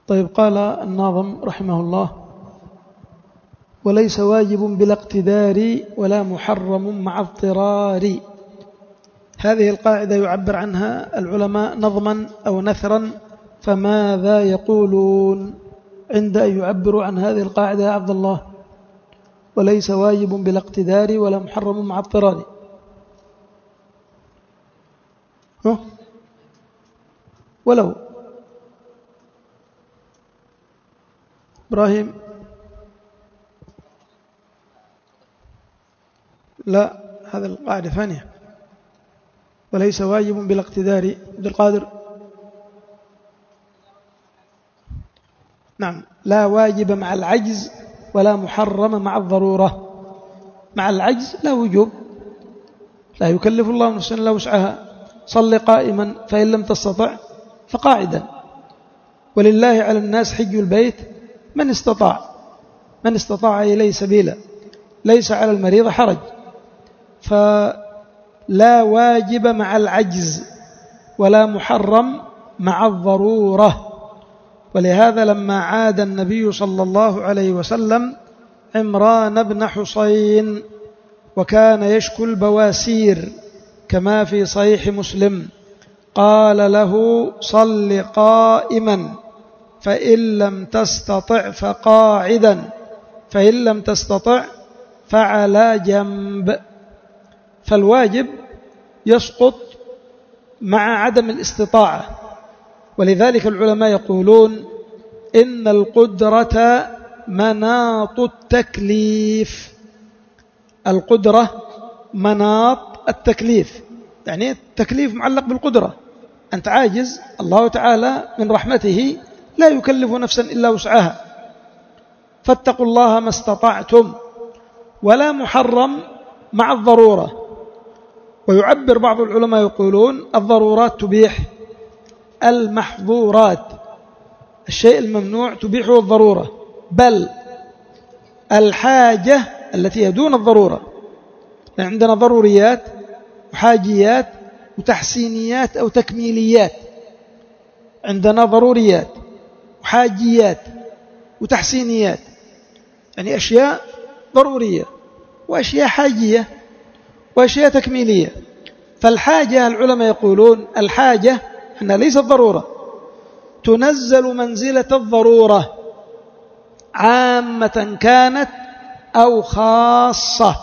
طيب، قال الناظم رحمه الله: وليس واجب بلا اقتدار ولا محرم مع اضطرار. هذه القاعدة يعبر عنها العلماء نظما أو نثرا، فماذا يقولون عند أن يعبروا عن هذه القاعدة يا عبد الله؟ وليس واجب بلا اقتدار ولا محرم مع اضطرار. ولو إبراهيم، لا، هذا القاعدة ثانية. وليس واجب بلا اقتدار. عبد القادر: نعم، لا واجب مع العجز ولا محرم مع الضرورة. مع العجز لا وجوب، لا يكلف الله نفسا إلا وسعها. صل قائما فإن لم تستطع فقاعدا. ولله على الناس حج البيت من استطاع إليه سبيلا. ليس على المريض حرج. فلا واجب مع العجز ولا محرم مع الضرورة. ولهذا لما عاد النبي صلى الله عليه وسلم عمران بن حصين وكان يشكو البواسير كما في صحيح مسلم، قال له: صل قائما فإن لم تستطع فقاعدا، فإن لم تستطع فعلى جنب. فالواجب يسقط مع عدم الاستطاعة. ولذلك العلماء يقولون إن القدرة مناط التكليف. القدرة مناط التكليف، يعني التكليف معلق بالقدرة. أنت عاجز، الله تعالى من رحمته لا يكلف نفسا إلا وسعها، فاتقوا الله ما استطعتم. ولا محرم مع الضرورة. ويعبر بعض العلماء يقولون الضرورات تبيح المحظورات. الشيء الممنوع تبيحه الضرورة، بل الحاجة التي هي دون الضرورة. عندنا ضروريات وحاجيات وتحسينيات أو تكميليات. عندنا ضروريات وحاجيات وتحسينيات، يعني أشياء ضرورية وأشياء حاجية وأشياء تكميلية. فالحاجة العلماء يقولون الحاجة أنها ليست ضرورة، تنزل منزلة الضرورة عامة كانت أو خاصة.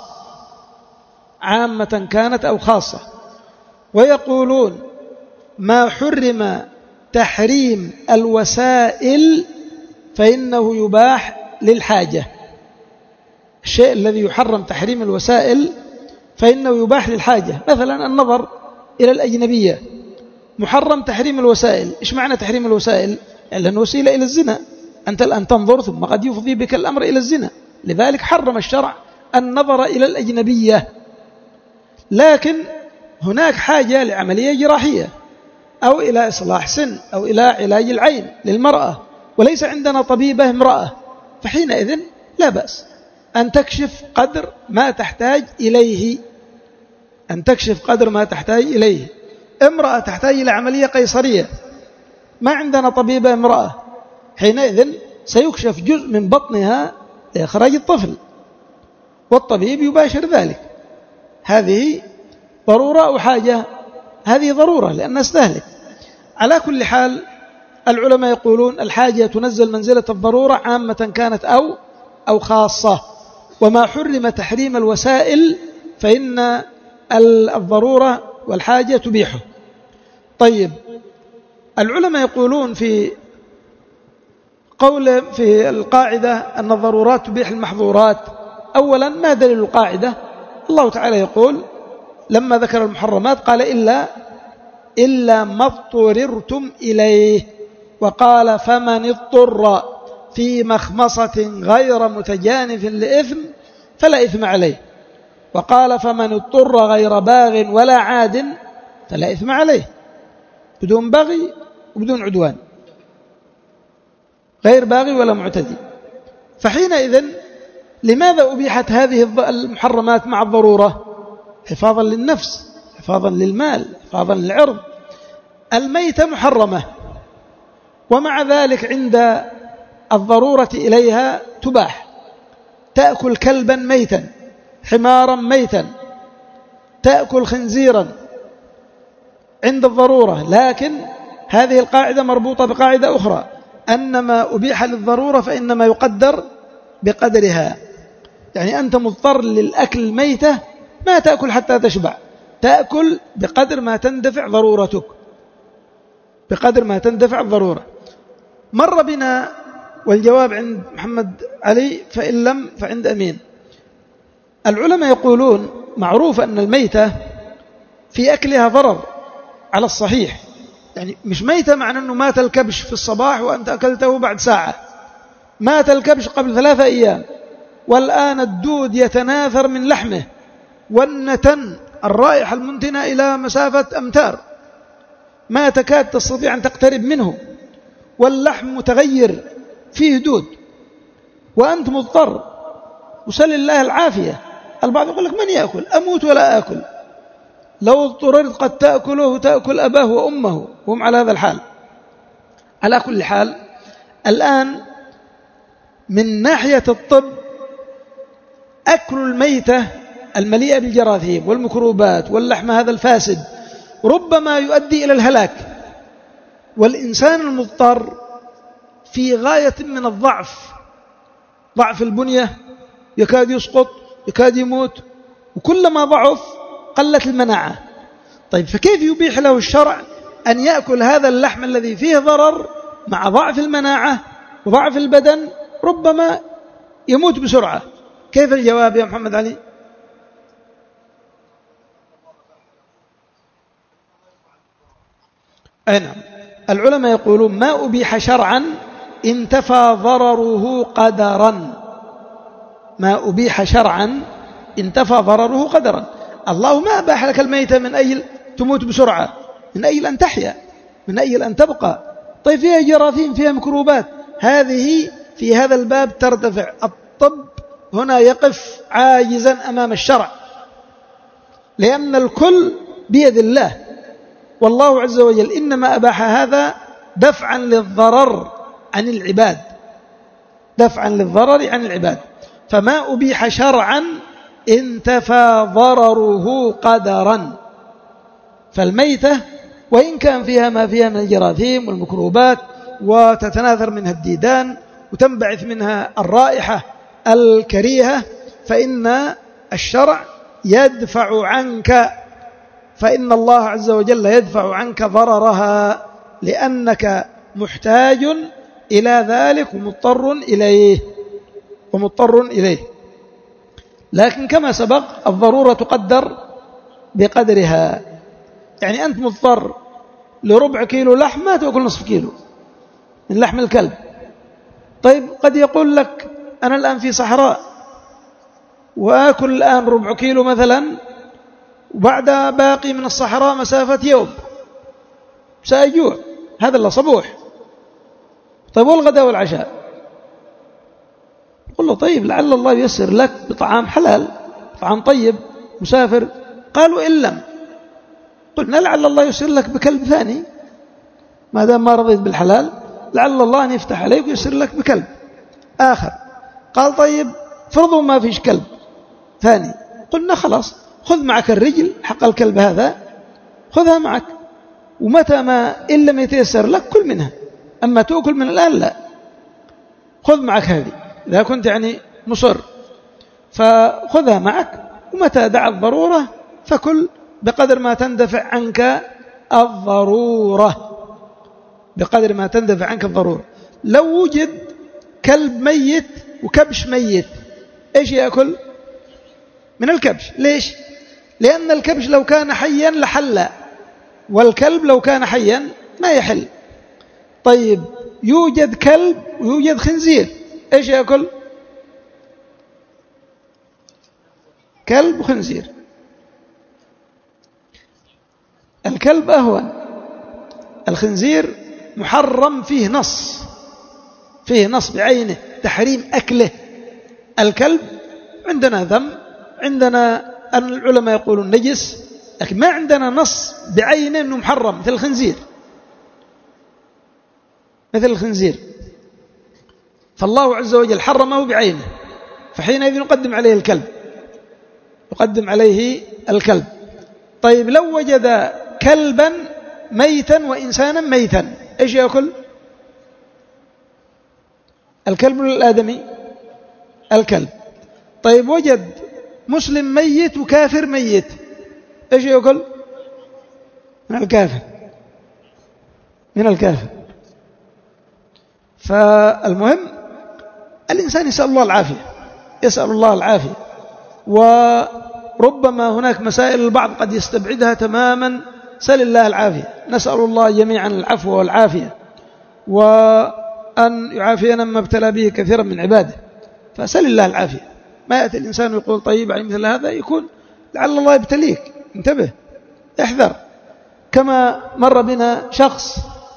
عامة كانت أو خاصة. ويقولون ما حرم تحريم الوسائل فإنه يباح للحاجة. الشيء الذي يحرم تحريم الوسائل فإنه يباح للحاجة. مثلا النظر إلى الأجنبية محرم تحريم الوسائل. إيش معنى تحريم الوسائل؟ لأنه وسيلة إلى الزنا. أنت الآن تنظر ثم قد يفضي بك الأمر إلى الزنا، لذلك حرم الشرع النظر إلى الأجنبية. لكن هناك حاجة لعملية جراحية أو إلى إصلاح سن أو إلى علاج العين للمرأة، وليس عندنا طبيبة امرأة، فحينئذ لا بأس أن تكشف قدر ما تحتاج إليه. أن تكشف قدر ما تحتاج إليه. امرأة تحتاج إلى عملية قيصرية، ما عندنا طبيبة امرأة، حينئذ سيكشف جزء من بطنها لإخراج الطفل، والطبيب يباشر ذلك. هذه ضرورة أو حاجة؟ هذه ضرورة لأنها استهلك. على كل حال العلماء يقولون الحاجة تنزل منزلة الضرورة عامة كانت أو خاصة. وما حرم تحريم الوسائل فإن الضرورة والحاجة تبيحه. طيب، العلماء يقولون في القاعدة أن الضرورات تبيح المحظورات. أولا، ما دليل القاعدة؟ الله تعالى يقول لما ذكر المحرمات قال إلا ما اضطررتم إليه، وقال فمن اضطر في مخمصة غير متجانف لإثم فلا إثم عليه، وقال فمن اضطر غير باغ ولا عاد فلا إثم عليه، بدون بغي وبدون عدوان، غير باغي ولا معتدي. فحينئذ لماذا أبيحت هذه المحرمات مع الضرورة؟ حفاظا ومع ذلك عند الضرورة إليها تباح. تأكل كلبا ميتا، حمارا ميتا، تأكل خنزيرا عند الضرورة، لكن هذه القاعدة مربوطة بقاعدة أخرى، أن ما أبيح للضرورة فإنما يقدر بقدرها. يعني أنت مضطر للأكل الميتة، ما تأكل حتى تشبع، تأكل بقدر ما تندفع ضرورتك، بقدر ما تندفع الضرورة. مر بنا والجواب عند محمد علي، فإن لم فعند أمين. العلماء يقولون معروف أن الميتة في أكلها ضرر على الصحيح، يعني مش ميتة معنى أنه مات الكبش في الصباح وأنت أكلته بعد ساعة، مات الكبش قبل 3 أيام والآن الدود يتناثر من لحمه والنتن الرائحة المنتنة إلى مسافة أمتار، ما تكاد تستطيع أن تقترب منه، واللحم متغير فيه دود، وأنت مضطر، وسل الله العافية. البعض يقول لك من يأكل؟ أموت ولا أكل، لو اضطررت قد تأكله تأكل أباه وأمه وهم على هذا الحال. على كل حال، الآن من ناحية الطب أكل الميتة المليئة بالجراثيم والميكروبات واللحم هذا الفاسد ربما يؤدي إلى الهلاك، والإنسان المضطر في غاية من الضعف، ضعف البنية، يكاد يسقط، يكاد يموت، وكلما ضعف قلت المناعة. طيب فكيف يبيح له الشرع أن يأكل هذا اللحم الذي فيه ضرر مع ضعف المناعة وضعف البدن، ربما يموت بسرعة؟ كيف الجواب يا محمد علي؟ نعم، العلماء يقولون ما أبيح شرعا انتفى ضرره قدرا، ما أبيح شرعا انتفى ضرره قدرا. الله ما أباح لك الميتة من أجل تموت بسرعة، من أجل أن تحيا، من أجل أن تبقى. طيب فيها جراثيم، فيها ميكروبات، هذه في هذا الباب ترتفع. الطب هنا يقف عاجزا أمام الشرع، لأن الكل بيد الله، والله عز وجل إنما أباح هذا دفعا للضرر عن العباد، دفعا للضرر عن العباد. فما أبيح شرعا انتفى ضرره قدرا. فالميتة وإن كان فيها ما فيها من الجراثيم والميكروبات وتتناثر منها الديدان وتنبعث منها الرائحة الكريهة، فإن الشرع يدفع عنك، فإن الله عز وجل يدفع عنك ضررها، لأنك محتاج إلى ذلك ومضطر إليه. لكن كما سبق الضرورة تقدر بقدرها. يعني أنت مضطر لربع كيلو لحم، ما تأكل نصف كيلو من لحم الكلب. طيب قد يقول لك أنا الآن في صحراء وآكل الآن ربع كيلو مثلا، وبعد باقي من الصحراء مسافة يوم سأجوع، هذا اللي صبوح. طيب والغداء والعشاء؟ قل له طيب لعل الله ييسر لك بطعام حلال، طعام طيب، مسافر. قالوا إن لم، قلنا لعل الله ييسر لك بكلب ثاني، ما دام ما رضيت بالحلال لعل الله أن يفتح عليك وييسر لك بكلب آخر. قال طيب فرضوا ما فيش كلب ثاني، قلنا خلاص خذ معك الرجل حق الكلب هذا، خذها معك، ومتى ما إن لم يتيسر لك كل منها، أما تأكل من الآن لا، خذ معك هذه إذا كنت يعني مصر، فخذها معك، ومتى دعت ضرورة فكل بقدر ما تندفع عنك الضرورة، بقدر ما تندفع عنك الضرورة. لو وجد كلب ميت وكبش ميت، إيش يأكل؟ من الكبش. ليش؟ لأن الكبش لو كان حيا لحل، والكلب لو كان حيا ما يحل. طيب يوجد كلب ويوجد خنزير، إيش يأكل؟ كلب وخنزير. الكلب أهون، الخنزير محرم، فيه نص بعينه تحريم أكله. الكلب عندنا ذم، عندنا أن العلماء يقولون نجس، لكن ما عندنا نص بعينه أنه محرم مثل الخنزير. مثل الخنزير، فالله عز وجل حرمه بعينه، فحينئذ يقدم عليه الكلب، يقدم عليه الكلب. طيب لو وجد كلبا ميتا وإنسانا ميتا إيش يأكل؟ الكلب الآدمي؟ الكلب. طيب وجد مسلم ميت وكافر ميت إيش يأكل؟ من الكافر، من الكافر. فالمهم الإنسان يسأل الله العافية، يسأل الله العافية. وربما هناك مسائل البعض قد يستبعدها تماما، سأل الله العافية. نسأل الله جميعا العفو والعافية، وأن يعافينا مما ابتلى به كثيرا من عباده، فسأل الله العافية. ما يأتي الإنسان ويقول طيب على مثل هذا، يكون لعل الله يبتليك، انتبه، احذر. كما مر بنا شخص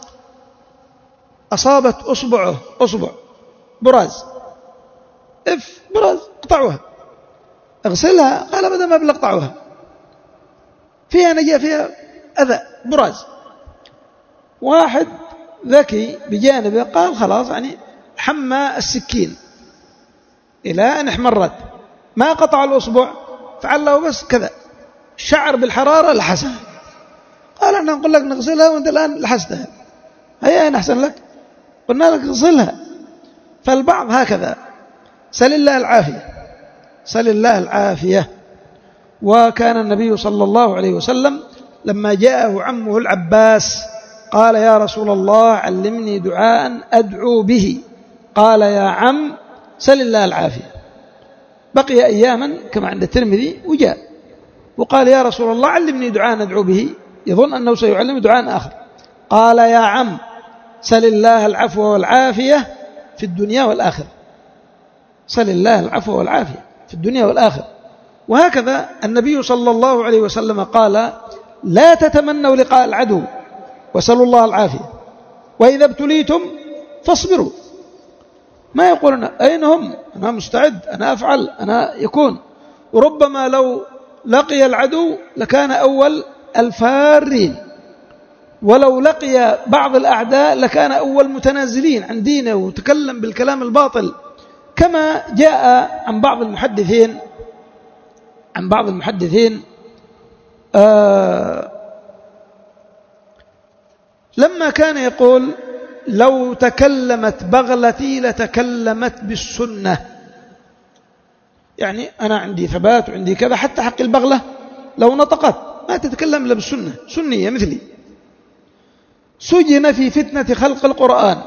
أصابت أصبع براز، براز، اقطعوها، اغسلها. قال أبدا ما بلقطعوها، فيها نجاة، فيها أذى، براز. واحد ذكي بجانبه قال خلاص، يعني حمى السكين إلى أن احمرت، ما قطع الأصبع، فعله بس كذا، شعر بالحرارة لحسها. قال احنا نقول لك نغسلها وانت الآن لحستها، هيا أين أحسن لك؟ قلنا لك اغسلها. فالبعض هكذا. سل الله العافية، سل الله العافية. وكان النبي صلى الله عليه وسلم لما جاءه عمه العباس قال يا رسول الله علمني دعاء أدعو به. قال يا عم سل الله العافية. بقي أياما كما عند الترمذي وجاء وقال يا رسول الله علمني دعاء أدعو به، يظن أنه سيعلم دعاء آخر. قال يا عم سل الله العفو والعافية في الدنيا والآخرة، سل الله العفو والعافية في الدنيا والآخرة. وهكذا النبي صلى الله عليه وسلم قال لا تتمنوا لقاء العدو وسلوا الله العافية، وإذا ابتليتم فاصبروا. ما يقولون أين هم، أنا مستعد، أنا أفعل، أنا يكون. وربما لو لقي العدو لكان أول الفارين، ولو لقي بعض الأعداء لكان أول متنازلين عن دينه وتكلم بالكلام الباطل. كما جاء عن بعض المحدثين لما كان يقول لو تكلمت بغلتي لتكلمت بالسنة، يعني أنا عندي ثبات وعندي كذا، حتى حق البغلة لو نطقت ما تتكلم إلا بالسنة، سنية مثلي. سجن في فتنة خلق القرآن،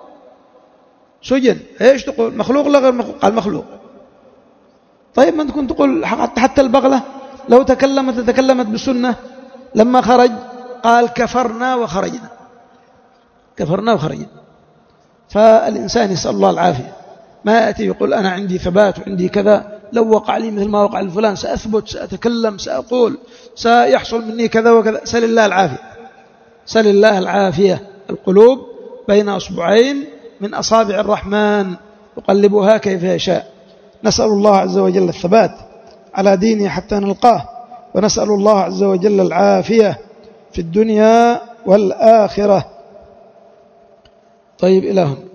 سجن، ايش تقول، مخلوق لا غير مخلوق؟ قال مخلوق. طيب ما تكون تقول حتى البغلة لو تكلمت بالسنة. لما خرج قال كفرنا وخرجنا، كفرنا وخرجنا. فالإنسان يسأل الله العافية، ما يأتي يقول أنا عندي ثبات وعندي كذا، لو وقع لي مثل ما وقع لفلان سأثبت، سأتكلم، سأقول، سيحصل مني كذا وكذا. سل الله العافية، سل الله العافية. القلوب بين أصبعين من أصابع الرحمن يقلبها كيف يشاء. نسأل الله عز وجل الثبات على دينه حتى نلقاه، ونسأل الله عز وجل العافية في الدنيا والآخرة. طيب إلى هنا.